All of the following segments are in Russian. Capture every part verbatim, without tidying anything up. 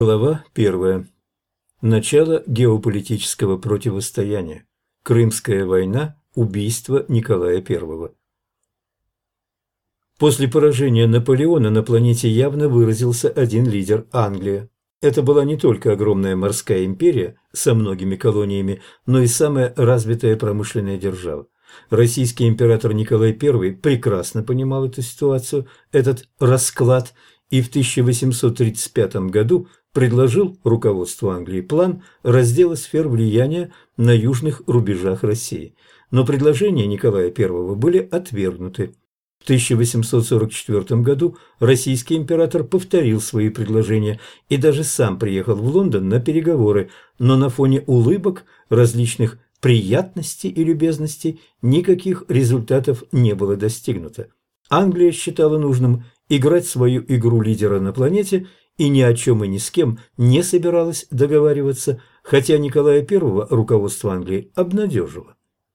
Глава первая. Начало геополитического противостояния. Крымская война. Убийство Николая Первого. После поражения Наполеона на планете явно выразился один лидер – Англия. Это была не только огромная морская империя со многими колониями, но и самая развитая промышленная держава. Российский император Николай Первый прекрасно понимал эту ситуацию, этот расклад, и в тысяча восемьсот тридцать пятом году предложил руководству Англии план раздела сфер влияния на южных рубежах России. Но предложения Николая Первого были отвергнуты. В тысяча восемьсот сорок четвёртом году российский император повторил свои предложения и даже сам приехал в Лондон на переговоры, но на фоне улыбок, различных приятностей и любезностей никаких результатов не было достигнуто. Англия считала нужным играть свою игру лидера на планете и ни о чем и ни с кем не собиралась договариваться, хотя Николая Первого руководство Англии обнадежило.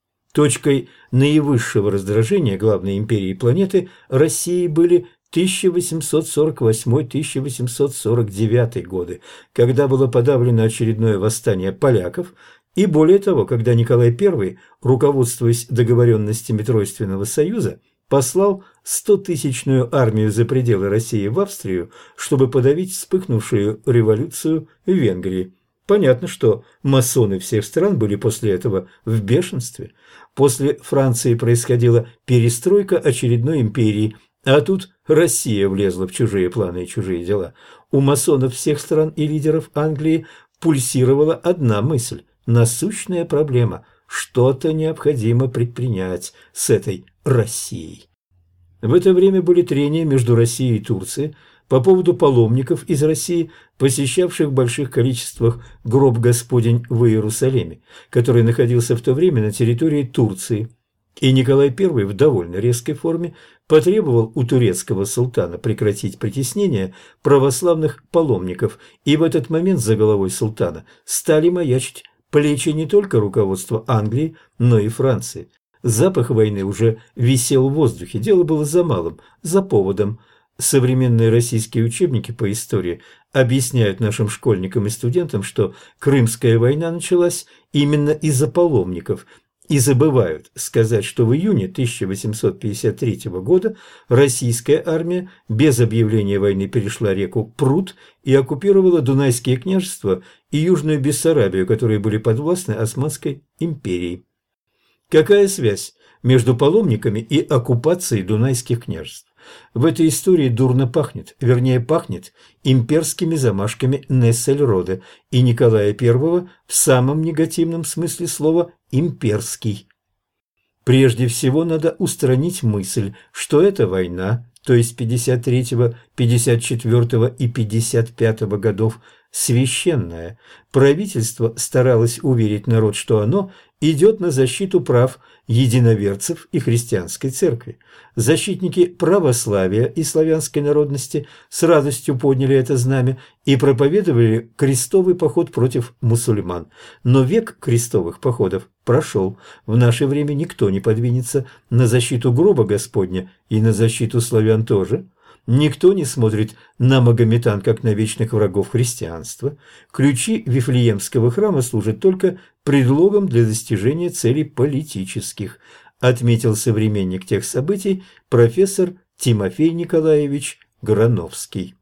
Точкой наивысшего раздражения главной империи планеты России были тысяча восемьсот сорок восьмой — тысяча восемьсот сорок девятый годы, когда было подавлено очередное восстание поляков, и более того, когда Николай Первый, руководствуясь договоренностями Тройственного союза, послал стотысячную армию за пределы России в Австрию, чтобы подавить вспыхнувшую революцию в Венгрии. Понятно, что масоны всех стран были после этого в бешенстве. После Франции происходила перестройка очередной империи, а тут Россия влезла в чужие планы и чужие дела. У масонов всех стран и лидеров Англии пульсировала одна мысль – насущная проблема – что-то необходимо предпринять с этой Россией. В это время были трения между Россией и Турцией по поводу паломников из России, посещавших в больших количествах гроб Господень в Иерусалиме, который находился в то время на территории Турции. И Николай Первый в довольно резкой форме потребовал у турецкого султана прекратить притеснение православных паломников, и в этот момент за головой султана стали маячить плечи не только руководства Англии, но и Франции. Запах войны уже висел в воздухе, дело было за малым, за поводом. Современные российские учебники по истории объясняют нашим школьникам и студентам, что Крымская война началась именно из-за паломников, и забывают сказать, что в июне тысяча восемьсот пятьдесят третьего года российская армия без объявления войны перешла реку Прут и оккупировала Дунайские княжества и Южную Бессарабию, которые были подвластны Османской империи. Какая связь между паломниками и оккупацией Дунайских княжеств? В этой истории дурно пахнет, вернее пахнет имперскими замашками Нессельроде и Николая Первого в самом негативном смысле слова «имперский». Прежде всего надо устранить мысль, что эта война, то есть пятьдесят третьего, пятьдесят четвёртого и пятьдесят пятого годов, священная. Правительство старалось уверить народ, что оно идет на защиту прав единоверцев и христианской церкви. Защитники православия и славянской народности с радостью подняли это знамя и проповедовали крестовый поход против мусульман. Но век крестовых походов прошел. В наше время никто не подвинется на защиту гроба Господня, и на защиту славян тоже. Никто не смотрит на магометан, как на вечных врагов христианства. Ключи Вифлеемского храма служат только предлогом для достижения целей политических, отметил современник тех событий профессор Тимофей Николаевич Грановский.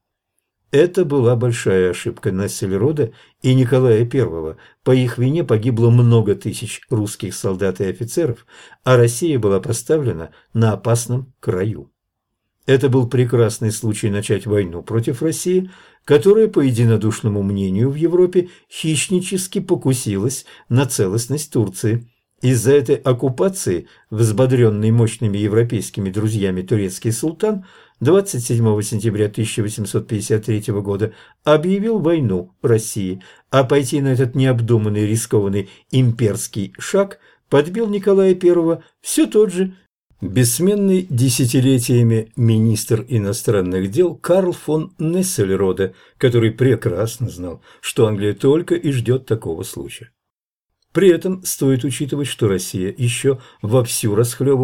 Это была большая ошибка Нессельроде и Николая Первого. По их вине погибло много тысяч русских солдат и офицеров, а Россия была поставлена на опасном краю. Это был прекрасный случай начать войну против России, которая, по единодушному мнению в Европе, хищнически покусилась на целостность Турции. Из-за этой оккупации, взбодренный мощными европейскими друзьями турецкий султан, двадцать седьмого сентября тысяча восемьсот пятьдесят третьего года объявил войну России, а пойти на этот необдуманный рискованный имперский шаг подбил Николая Первого все тот же бессменный десятилетиями министр иностранных дел Карл фон Нессельроде, который прекрасно знал, что Англия только и ждет такого случая. При этом стоит учитывать, что Россия еще вовсю расхлебывала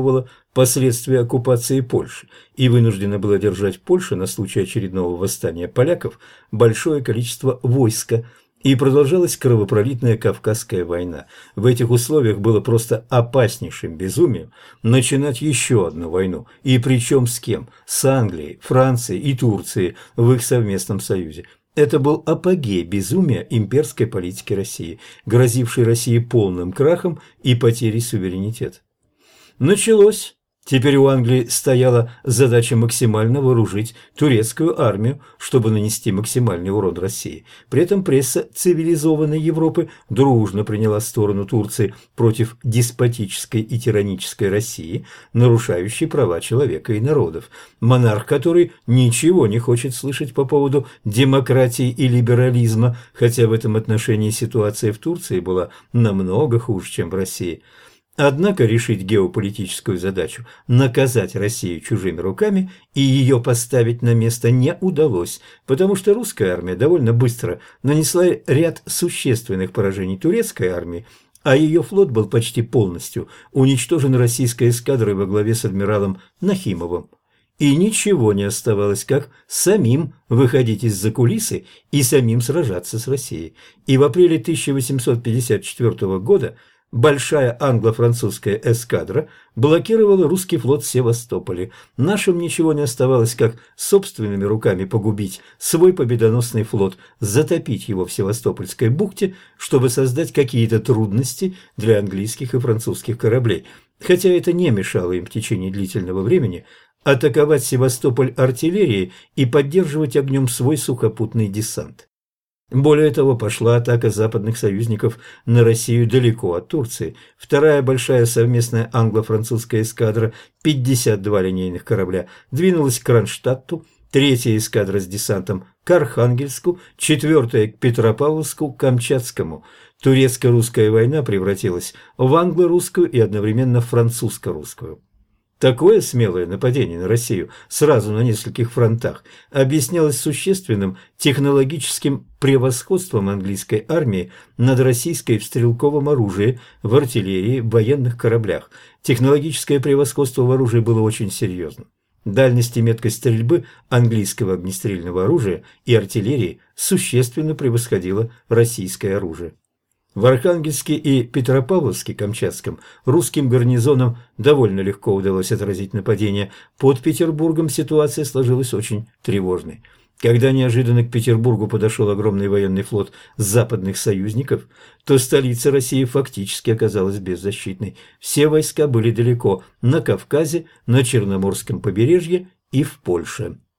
последствия оккупации Польши и вынуждена была держать в Польше на случай очередного восстания поляков большое количество войска, и продолжалась кровопролитная Кавказская война. В этих условиях было просто опаснейшим безумием начинать еще одну войну, и причем с кем? С Англией, Францией и Турцией в их совместном союзе. Это был апогей безумия имперской политики России, грозившей России полным крахом и потерей суверенитета. Началось. Теперь у Англии стояла задача максимально вооружить турецкую армию, чтобы нанести максимальный урон России. При этом пресса цивилизованной Европы дружно приняла сторону Турции против деспотической и тиранической России, нарушающей права человека и народов. Монарх, который ничего не хочет слышать по поводу демократии и либерализма, хотя в этом отношении ситуация в Турции была намного хуже, чем в России. Однако решить геополитическую задачу – наказать Россию чужими руками и ее поставить на место не удалось, потому что русская армия довольно быстро нанесла ряд существенных поражений турецкой армии, а ее флот был почти полностью уничтожен российской эскадрой во главе с адмиралом Нахимовым. И ничего не оставалось, как самим выходить из-за кулисы и самим сражаться с Россией. И в апреле тысяча восемьсот пятьдесят четвёртого года большая англо-французская эскадра блокировала русский флот в Севастополе. Нашим ничего не оставалось, как собственными руками погубить свой победоносный флот, затопить его в Севастопольской бухте, чтобы создать какие-то трудности для английских и французских кораблей, хотя это не мешало им в течение длительного времени атаковать Севастополь артиллерией и поддерживать огнем свой сухопутный десант. Более того, пошла атака западных союзников на Россию далеко от Турции. Вторая большая совместная англо-французская эскадра, пятьдесят два линейных корабля, двинулась к Кронштадту, третья эскадра с десантом к Архангельску, четвертая к Петропавловску, Камчатскому. Турецко-русская война превратилась в англо-русскую и одновременно французско-русскую. Такое смелое нападение на Россию сразу на нескольких фронтах объяснялось существенным технологическим превосходством английской армии над российской в стрелковом оружии, в артиллерии, в военных кораблях. Технологическое превосходство в оружии было очень серьезным. Дальность и меткость стрельбы английского огнестрельного оружия и артиллерии существенно превосходило российское оружие. В Архангельске и Петропавловске-Камчатском русским гарнизонам довольно легко удалось отразить нападение. Под Петербургом ситуация сложилась очень тревожной. Когда неожиданно к Петербургу подошел огромный военный флот западных союзников, то столица России фактически оказалась беззащитной. Все войска были далеко – на Кавказе, на Черноморском побережье и в Польше.